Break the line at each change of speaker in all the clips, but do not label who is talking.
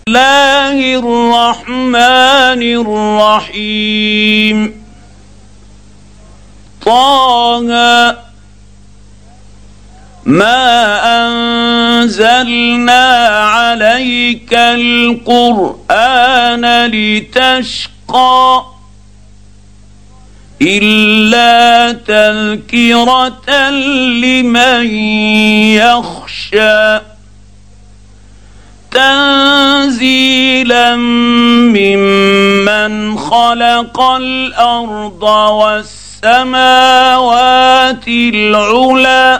الله الرحمن الرحيم طه ما أنزلنا عليك القرآن لتشقى إلا تذكرة لمن يخشى تنزيلا ممن خلق الأرض والسماوات العلى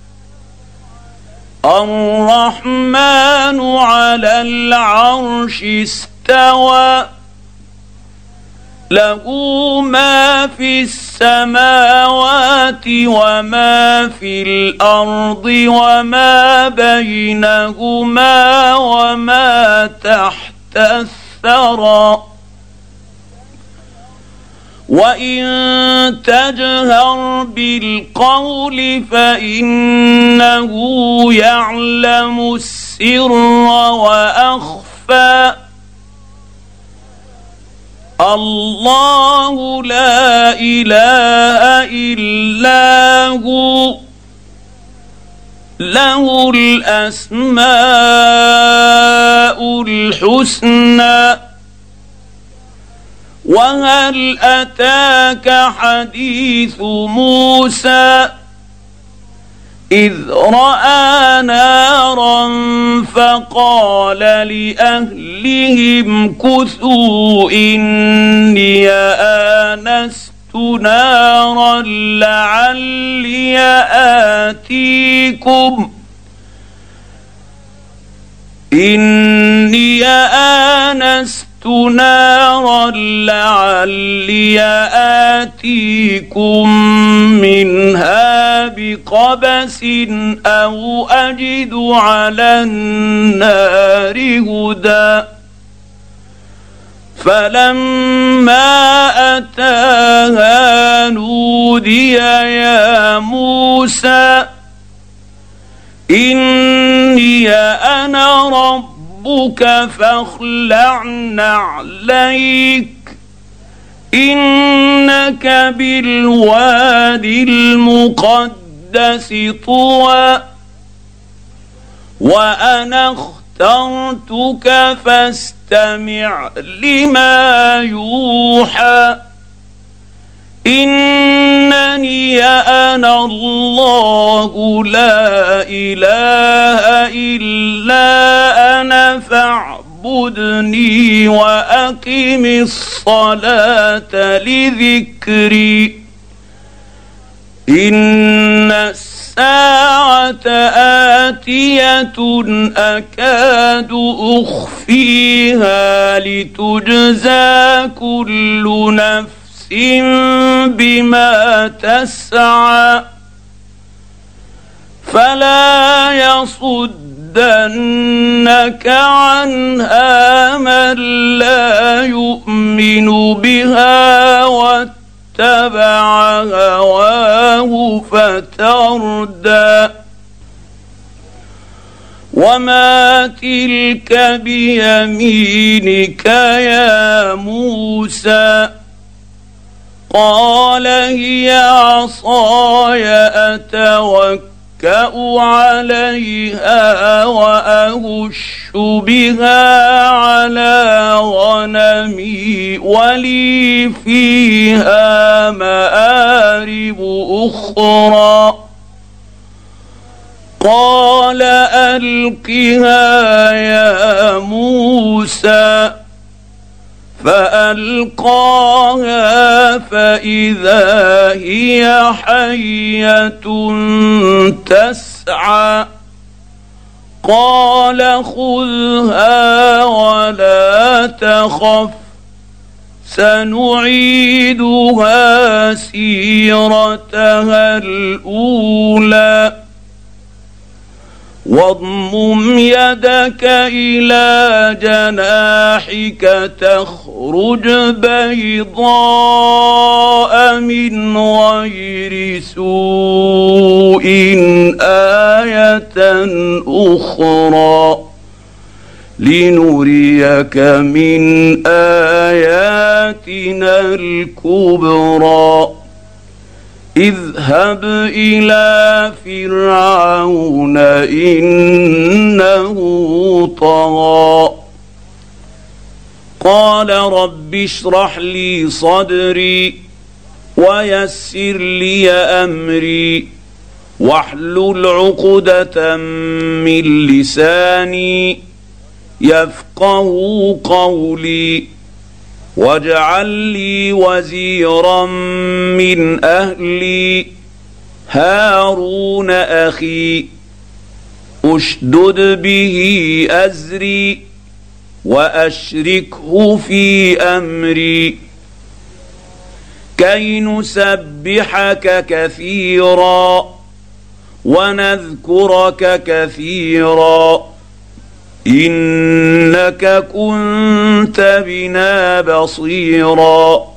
الرحمن على العرش استوى له ما في السماوات وما في الأرض وما بينهما وما تحت الثرى وإن تجهر بالقول فإنه يعلم السر وأخفى الله لا إله إلا هو له الأسماء الحسنى وهل أتاك حديث موسى إذ رأى نارا فقال لأهلهم كثوا إني آنست نارا لعلي آتيكم منها بقبس أو أجد على النار هدى فلما أتاها نودي يا موسى إني أنا ربك فاخلع نعليك إنك بالوادي المقدس طوى وأنا اخترتك فاستمع لما يوحى إنني أنا الله لا إله إلا أنا فاعبدني وأقم الصلاة لذكري إن الساعة آتية أكاد أخفيها لتجزى كل نفس بما تسعى فلا يصدنك عنها من لا يؤمن بها واتبع هواه فتردى وما تلك بيمينك يا موسى قال هي عصاي أتوكأ عليها وأهش بها على غنمي ولي فيها مآرب أخرى قال ألقها يا موسى فألقاها فإذا هي حية تسعى قال خذها ولا تخف سنعيدها سيرتها الأولى واضمم يدك إلى جناحك تخرج بيضاء من غير سوء آية أخرى لنريك من اياتنا الكبرى اذهب الى فرعون انه طغى قال رب اشرح لي صدري ويسر لي امري واحلل عقدة من لساني يفقهوا قولي واجعل لي وزيرا من اهلي هارون اخي اشدد به ازري واشركه في امري كي نسبحك كثيرا ونذكرك كثيرا انك كنت بنا بصيرا